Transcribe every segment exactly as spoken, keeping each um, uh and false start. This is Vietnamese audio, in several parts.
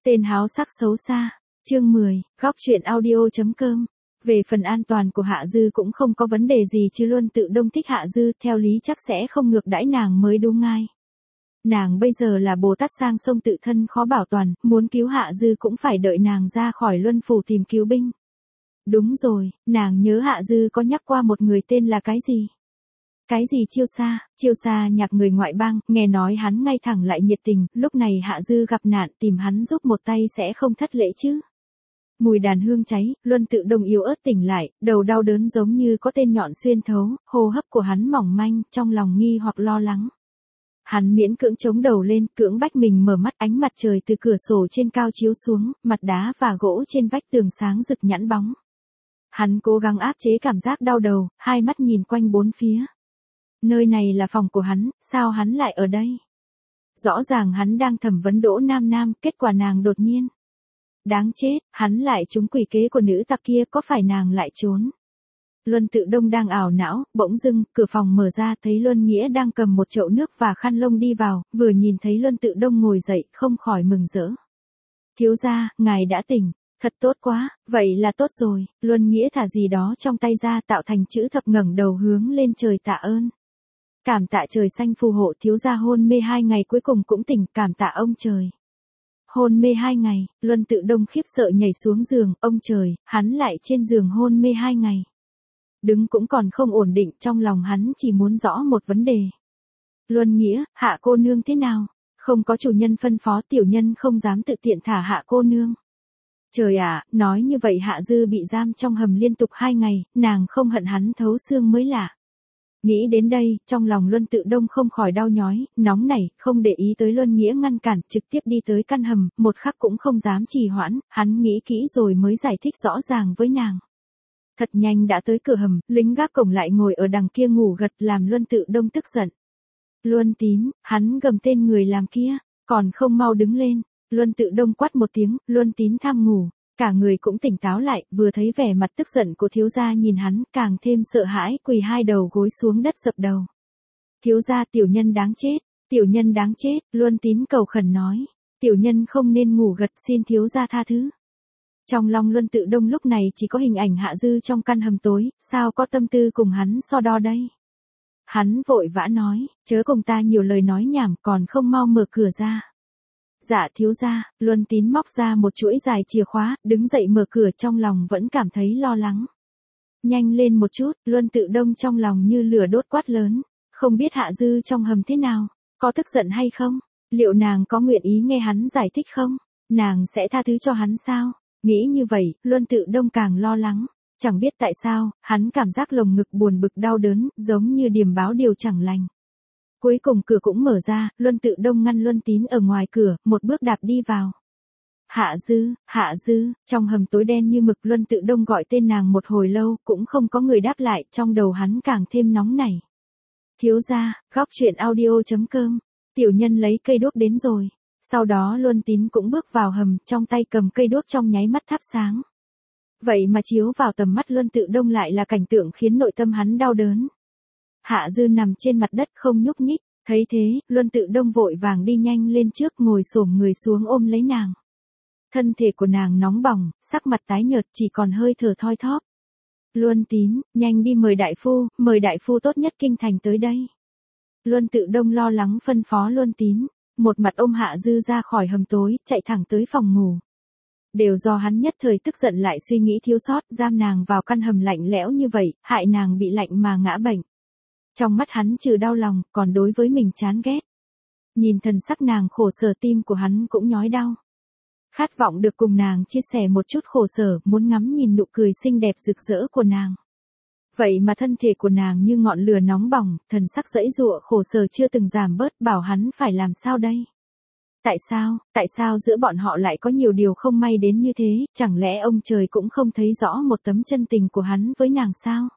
Tên háo sắc xấu xa. Chương mười, góc truyện audio.com. Về phần an toàn của Hạ Dư cũng không có vấn đề gì chứ Luân Tự Đông thích Hạ Dư, theo lý chắc sẽ không ngược đãi nàng mới đúng ngay. Nàng bây giờ là Bồ Tát sang sông tự thân khó bảo toàn, muốn cứu Hạ Dư cũng phải đợi nàng ra khỏi Luân Phủ tìm cứu binh. Đúng rồi, nàng nhớ Hạ Dư có nhắc qua một người tên là cái gì? Cái gì Chiêu Sa? Chiêu Sa nhạc người ngoại bang, nghe nói hắn ngay thẳng lại nhiệt tình, lúc này Hạ Dư gặp nạn tìm hắn giúp một tay sẽ không thất lễ chứ. Mùi đàn hương cháy, Luân Tự Đông yếu ớt tỉnh lại, đầu đau đớn giống như có tên nhọn xuyên thấu, hô hấp của hắn mỏng manh, trong lòng nghi hoặc lo lắng. Hắn miễn cưỡng chống đầu lên, cưỡng bách mình mở mắt, ánh mặt trời từ cửa sổ trên cao chiếu xuống, mặt đá và gỗ trên vách tường sáng rực nhẵn bóng. Hắn cố gắng áp chế cảm giác đau đầu, hai mắt nhìn quanh bốn phía. Nơi này là phòng của hắn, sao hắn lại ở đây? Rõ ràng hắn đang thẩm vấn Đỗ Nam Nam, kết quả nàng đột nhiên. Đáng chết, hắn lại trúng quỷ kế của nữ tặc kia, có phải nàng lại trốn? Luân Tự Đông đang ảo não, bỗng dưng, cửa phòng mở ra thấy Luân Nghĩa đang cầm một chậu nước và khăn lông đi vào, vừa nhìn thấy Luân Tự Đông ngồi dậy, không khỏi mừng rỡ. Thiếu gia, ngài đã tỉnh, thật tốt quá, vậy là tốt rồi. Luân Nghĩa thả gì đó trong tay ra tạo thành chữ thập ngẩng đầu hướng lên trời tạ ơn. Cảm tạ trời xanh phù hộ thiếu gia hôn mê hai ngày cuối cùng cũng tỉnh, cảm tạ ông trời. Hôn mê hai ngày, Luân Tự Đông khiếp sợ nhảy xuống giường, ông trời, hắn lại trên giường hôn mê hai ngày. Đứng cũng còn không ổn định, trong lòng hắn chỉ muốn rõ một vấn đề. Luân Nghĩa, Hạ cô nương thế nào? Không có chủ nhân phân phó, tiểu nhân không dám tự tiện thả Hạ cô nương. Trời ạ, nói như vậy Hạ Dư bị giam trong hầm liên tục hai ngày, nàng không hận hắn thấu xương mới lạ. Nghĩ đến đây, trong lòng Luân Tự Đông không khỏi đau nhói, nóng nảy, không để ý tới Luân Nghĩa ngăn cản, trực tiếp đi tới căn hầm, một khắc cũng không dám trì hoãn, hắn nghĩ kỹ rồi mới giải thích rõ ràng với nàng. Thật nhanh đã tới cửa hầm, lính gác cổng lại ngồi ở đằng kia ngủ gật làm Luân Tự Đông tức giận. Luân Tín, hắn gầm tên người làm kia, còn không mau đứng lên. Luân Tự Đông quát một tiếng, Luân Tín tham ngủ. Cả người cũng tỉnh táo lại, vừa thấy vẻ mặt tức giận của thiếu gia nhìn hắn, càng thêm sợ hãi, quỳ hai đầu gối xuống đất dập đầu. Thiếu gia, tiểu nhân đáng chết, tiểu nhân đáng chết, Luân Tín cầu khẩn nói. Tiểu nhân không nên ngủ gật, xin thiếu gia tha thứ. Trong lòng Luân Tự Đông lúc này chỉ có hình ảnh Hạ Dư trong căn hầm tối, sao có tâm tư cùng hắn so đo đây. Hắn vội vã nói, chớ cùng ta nhiều lời nói nhảm, còn không mau mở cửa ra. Dạ thiếu gia, Luân Tín móc ra một chuỗi dài chìa khóa, đứng dậy mở cửa, trong lòng vẫn cảm thấy lo lắng. Nhanh lên một chút, Luân Tự Đông trong lòng như lửa đốt quát lớn, không biết Hạ Dư trong hầm thế nào, có tức giận hay không, liệu nàng có nguyện ý nghe hắn giải thích không, nàng sẽ tha thứ cho hắn sao, nghĩ như vậy, Luân Tự Đông càng lo lắng, chẳng biết tại sao, hắn cảm giác lồng ngực buồn bực đau đớn, giống như điềm báo điều chẳng lành. Cuối cùng cửa cũng mở ra, Luân Tự Đông ngăn Luân Tín ở ngoài cửa, một bước đạp đi vào. Hạ Dư, Hạ Dư, trong hầm tối đen như mực Luân Tự Đông gọi tên nàng một hồi lâu, cũng không có người đáp lại, trong đầu hắn càng thêm nóng nảy. Thiếu gia, góc truyện audio.com, tiểu nhân lấy cây đuốc đến rồi. Sau đó Luân Tín cũng bước vào hầm, trong tay cầm cây đuốc trong nháy mắt thắp sáng. Vậy mà chiếu vào tầm mắt Luân Tự Đông lại là cảnh tượng khiến nội tâm hắn đau đớn. Hạ Dư nằm trên mặt đất không nhúc nhích, thấy thế, Luân Tự Đông vội vàng đi nhanh lên trước, ngồi xổm người xuống ôm lấy nàng. Thân thể của nàng nóng bỏng, sắc mặt tái nhợt, chỉ còn hơi thở thoi thóp. Luân Tín, nhanh đi mời đại phu, mời đại phu tốt nhất kinh thành tới đây. Luân Tự Đông lo lắng phân phó Luân Tín, một mặt ôm Hạ Dư ra khỏi hầm tối, chạy thẳng tới phòng ngủ. Đều do hắn nhất thời tức giận lại suy nghĩ thiếu sót, giam nàng vào căn hầm lạnh lẽo như vậy, hại nàng bị lạnh mà ngã bệnh. Trong mắt hắn trừ đau lòng, còn đối với mình chán ghét. Nhìn thần sắc nàng khổ sở, tim của hắn cũng nhói đau. Khát vọng được cùng nàng chia sẻ một chút khổ sở, muốn ngắm nhìn nụ cười xinh đẹp rực rỡ của nàng. Vậy mà thân thể của nàng như ngọn lửa nóng bỏng, thần sắc dãy dụa khổ sở chưa từng giảm bớt, bảo hắn phải làm sao đây? Tại sao, tại sao giữa bọn họ lại có nhiều điều không may đến như thế, chẳng lẽ ông trời cũng không thấy rõ một tấm chân tình của hắn với nàng sao?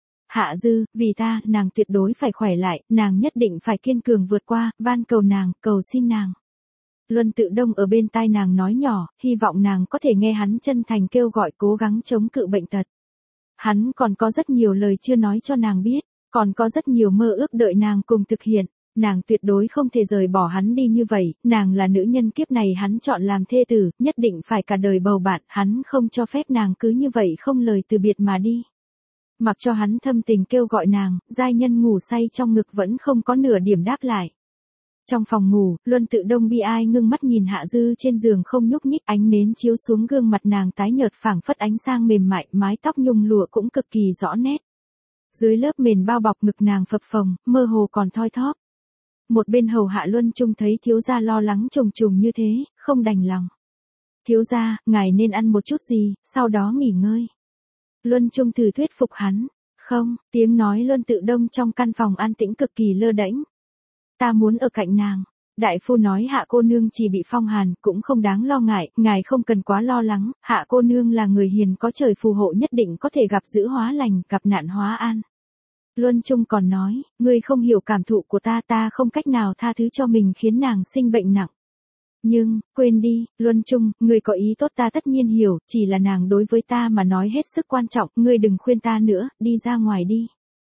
Hạ Dư, vì ta, nàng tuyệt đối phải khỏe lại, nàng nhất định phải kiên cường vượt qua, van cầu nàng, cầu xin nàng. Luân Tự Đông ở bên tai nàng nói nhỏ, hy vọng nàng có thể nghe hắn chân thành kêu gọi cố gắng chống cự bệnh tật. Hắn còn có rất nhiều lời chưa nói cho nàng biết, còn có rất nhiều mơ ước đợi nàng cùng thực hiện. Nàng tuyệt đối không thể rời bỏ hắn đi như vậy, nàng là nữ nhân kiếp này hắn chọn làm thê tử, nhất định phải cả đời bầu bạn, hắn không cho phép nàng cứ như vậy không lời từ biệt mà đi. Mặc cho hắn thâm tình kêu gọi nàng, giai nhân ngủ say trong ngực vẫn không có nửa điểm đáp lại. Trong phòng ngủ, Luân Tự Đông bi ai ngưng mắt nhìn Hạ Dư trên giường không nhúc nhích, ánh nến chiếu xuống gương mặt nàng tái nhợt phảng phất ánh sang mềm mại, mái tóc nhung lụa cũng cực kỳ rõ nét. Dưới lớp mền bao bọc ngực nàng phập phồng, mơ hồ còn thoi thóp. Một bên hầu hạ Luân Trung thấy thiếu gia lo lắng trùng trùng như thế, không đành lòng. Thiếu gia, ngài nên ăn một chút gì, sau đó nghỉ ngơi. Luân Trung thử thuyết phục hắn. Không, tiếng nói Luân Tự Đông trong căn phòng an tĩnh cực kỳ lơ đễnh. Ta muốn ở cạnh nàng. Đại phu nói Hạ cô nương chỉ bị phong hàn, cũng không đáng lo ngại, ngài không cần quá lo lắng, Hạ cô nương là người hiền có trời phù hộ nhất định có thể gặp dữ hóa lành, gặp nạn hóa an. Luân Trung còn nói, ngươi không hiểu cảm thụ của ta, ta không cách nào tha thứ cho mình khiến nàng sinh bệnh nặng. Nhưng, quên đi, Luân Trung, ngươi có ý tốt ta tất nhiên hiểu, chỉ là nàng đối với ta mà nói hết sức quan trọng, ngươi đừng khuyên ta nữa, đi ra ngoài đi.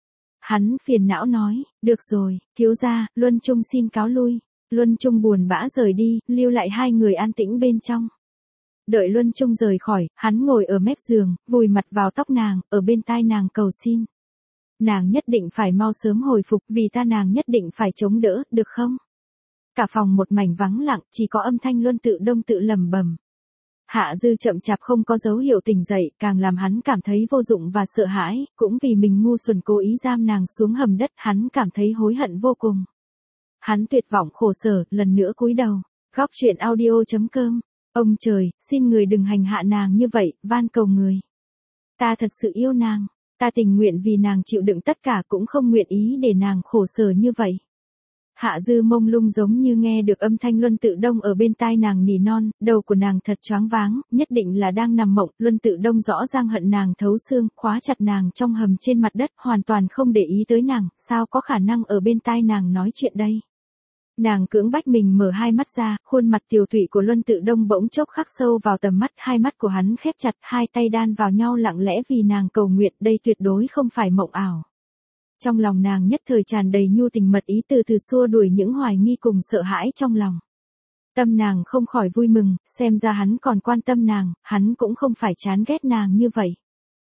Hắn phiền não nói, được rồi, thiếu gia, Luân Trung xin cáo lui. Luân Trung buồn bã rời đi, lưu lại hai người an tĩnh bên trong. Đợi Luân Trung rời khỏi, hắn ngồi ở mép giường, vùi mặt vào tóc nàng, ở bên tai nàng cầu xin. Nàng nhất định phải mau sớm hồi phục, vì ta nàng nhất định phải chống đỡ, được không? Cả phòng một mảnh vắng lặng, chỉ có âm thanh Luân Tự Đông tự lẩm bẩm. Hạ Dư chậm chạp không có dấu hiệu tỉnh dậy, càng làm hắn cảm thấy vô dụng và sợ hãi, cũng vì mình ngu xuẩn cố ý giam nàng xuống hầm đất, hắn cảm thấy hối hận vô cùng. Hắn tuyệt vọng khổ sở, lần nữa cúi đầu. Góc truyện audio chấm com. Ông trời, xin người đừng hành hạ nàng như vậy, van cầu người. Ta thật sự yêu nàng. Ta tình nguyện vì nàng chịu đựng tất cả, cũng không nguyện ý để nàng khổ sở như vậy. Hạ Dư mông lung giống như nghe được âm thanh Luân Tự Đông ở bên tai nàng nỉ non, đầu của nàng thật choáng váng, nhất định là đang nằm mộng. Luân Tự Đông rõ ràng hận nàng thấu xương, khóa chặt nàng trong hầm trên mặt đất, hoàn toàn không để ý tới nàng, sao có khả năng ở bên tai nàng nói chuyện đây. Nàng cưỡng bách mình mở hai mắt ra, khuôn mặt tiều tụy của Luân Tự Đông bỗng chốc khắc sâu vào tầm mắt, hai mắt của hắn khép chặt, hai tay đan vào nhau lặng lẽ vì nàng cầu nguyện, đây tuyệt đối không phải mộng ảo. Trong lòng nàng nhất thời tràn đầy nhu tình mật ý, từ từ xua đuổi những hoài nghi cùng sợ hãi trong lòng. Tâm nàng không khỏi vui mừng, xem ra hắn còn quan tâm nàng, hắn cũng không phải chán ghét nàng như vậy.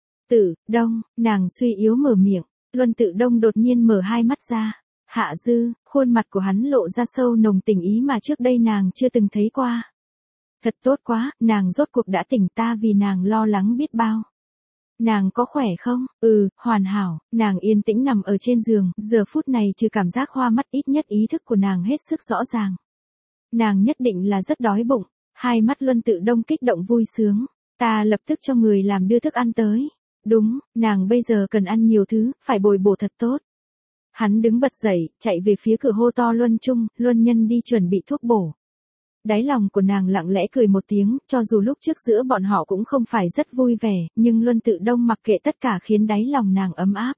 Tự Đông, nàng suy yếu mở miệng, Luân Tự Đông đột nhiên mở hai mắt ra. Hạ Dư, khuôn mặt của hắn lộ ra sâu nồng tình ý mà trước đây nàng chưa từng thấy qua. Thật tốt quá, nàng rốt cuộc đã tỉnh, ta vì nàng lo lắng biết bao. Nàng có khỏe không? Ừ, hoàn hảo, nàng yên tĩnh nằm ở trên giường, giờ phút này trừ cảm giác hoa mắt ít nhất ý thức của nàng hết sức rõ ràng. Nàng nhất định là rất đói bụng, hai mắt Luân Tự Đông kích động vui sướng, ta lập tức cho người làm đưa thức ăn tới. Đúng, nàng bây giờ cần ăn nhiều thứ, phải bồi bổ thật tốt. Hắn đứng bật dậy, chạy về phía cửa hô to Luân Trung, Luân Nhân đi chuẩn bị thuốc bổ. Đáy lòng của nàng lặng lẽ cười một tiếng, cho dù lúc trước giữa bọn họ cũng không phải rất vui vẻ, nhưng Luân Tự Đông mặc kệ tất cả khiến đáy lòng nàng ấm áp.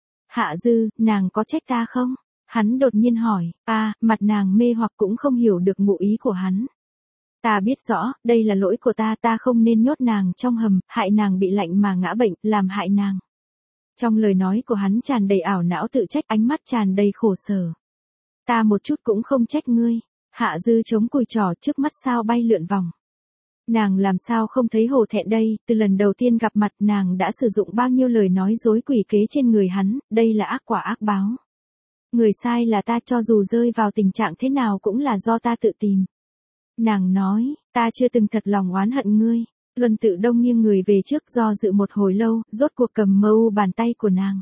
Hạ Dư, nàng có trách ta không? Hắn đột nhiên hỏi, à, mặt nàng mê hoặc cũng không hiểu được ngụ ý của hắn. Ta biết rõ, đây là lỗi của ta, ta không nên nhốt nàng trong hầm, hại nàng bị lạnh mà ngã bệnh, làm hại nàng. Trong lời nói của hắn tràn đầy ảo não tự trách, ánh mắt tràn đầy khổ sở. Ta một chút cũng không trách ngươi. Hạ Dư chống cùi trỏ, trước mắt sao bay lượn vòng. Nàng làm sao không thấy hổ thẹn đây, từ lần đầu tiên gặp mặt nàng đã sử dụng bao nhiêu lời nói dối quỷ kế trên người hắn, đây là ác quả ác báo. Người sai là ta, cho dù rơi vào tình trạng thế nào cũng là do ta tự tìm. Nàng nói, ta chưa từng thật lòng oán hận ngươi. Luân Tự Đông nghiêng người về trước do dự một hồi lâu, rốt cuộc cầm mơ u bàn tay của nàng.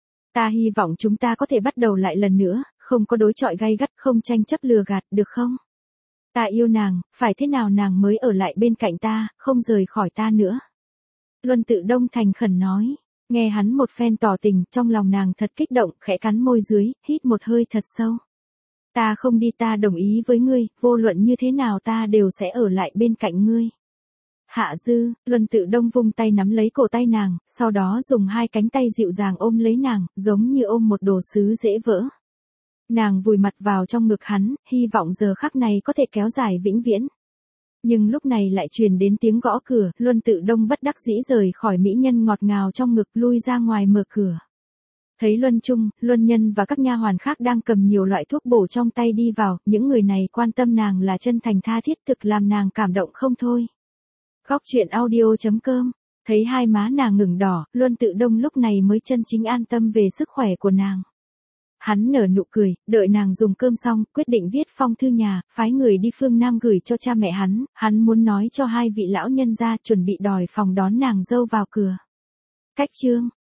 Ta hy vọng chúng ta có thể bắt đầu lại lần nữa, không có đối chọi gay gắt, không tranh chấp lừa gạt, được không? Ta yêu nàng, phải thế nào nàng mới ở lại bên cạnh ta, không rời khỏi ta nữa. Luân Tự Đông thành khẩn nói, nghe hắn một phen tỏ tình, trong lòng nàng thật kích động, khẽ cắn môi dưới, hít một hơi thật sâu. Ta không đi, ta đồng ý với ngươi, vô luận như thế nào ta đều sẽ ở lại bên cạnh ngươi. Hạ Dư, Luân Tự Đông vung tay nắm lấy cổ tay nàng, sau đó dùng hai cánh tay dịu dàng ôm lấy nàng, giống như ôm một đồ sứ dễ vỡ. Nàng vùi mặt vào trong ngực hắn, hy vọng giờ khắc này có thể kéo dài vĩnh viễn. Nhưng lúc này lại truyền đến tiếng gõ cửa, Luân Tự Đông bất đắc dĩ rời khỏi mỹ nhân ngọt ngào trong ngực, lui ra ngoài mở cửa. Thấy Luân Trung, Luân Nhân và các nha hoàn khác đang cầm nhiều loại thuốc bổ trong tay đi vào, những người này quan tâm nàng là chân thành tha thiết thực làm nàng cảm động không thôi. Góc truyện audio.com. Thấy hai má nàng ngừng đỏ, Luân Tự Đông lúc này mới chân chính an tâm về sức khỏe của nàng. Hắn nở nụ cười, đợi nàng dùng cơm xong, quyết định viết phong thư nhà, phái người đi phương Nam gửi cho cha mẹ hắn, hắn muốn nói cho hai vị lão nhân gia chuẩn bị đòi phòng đón nàng dâu vào cửa. Cách chương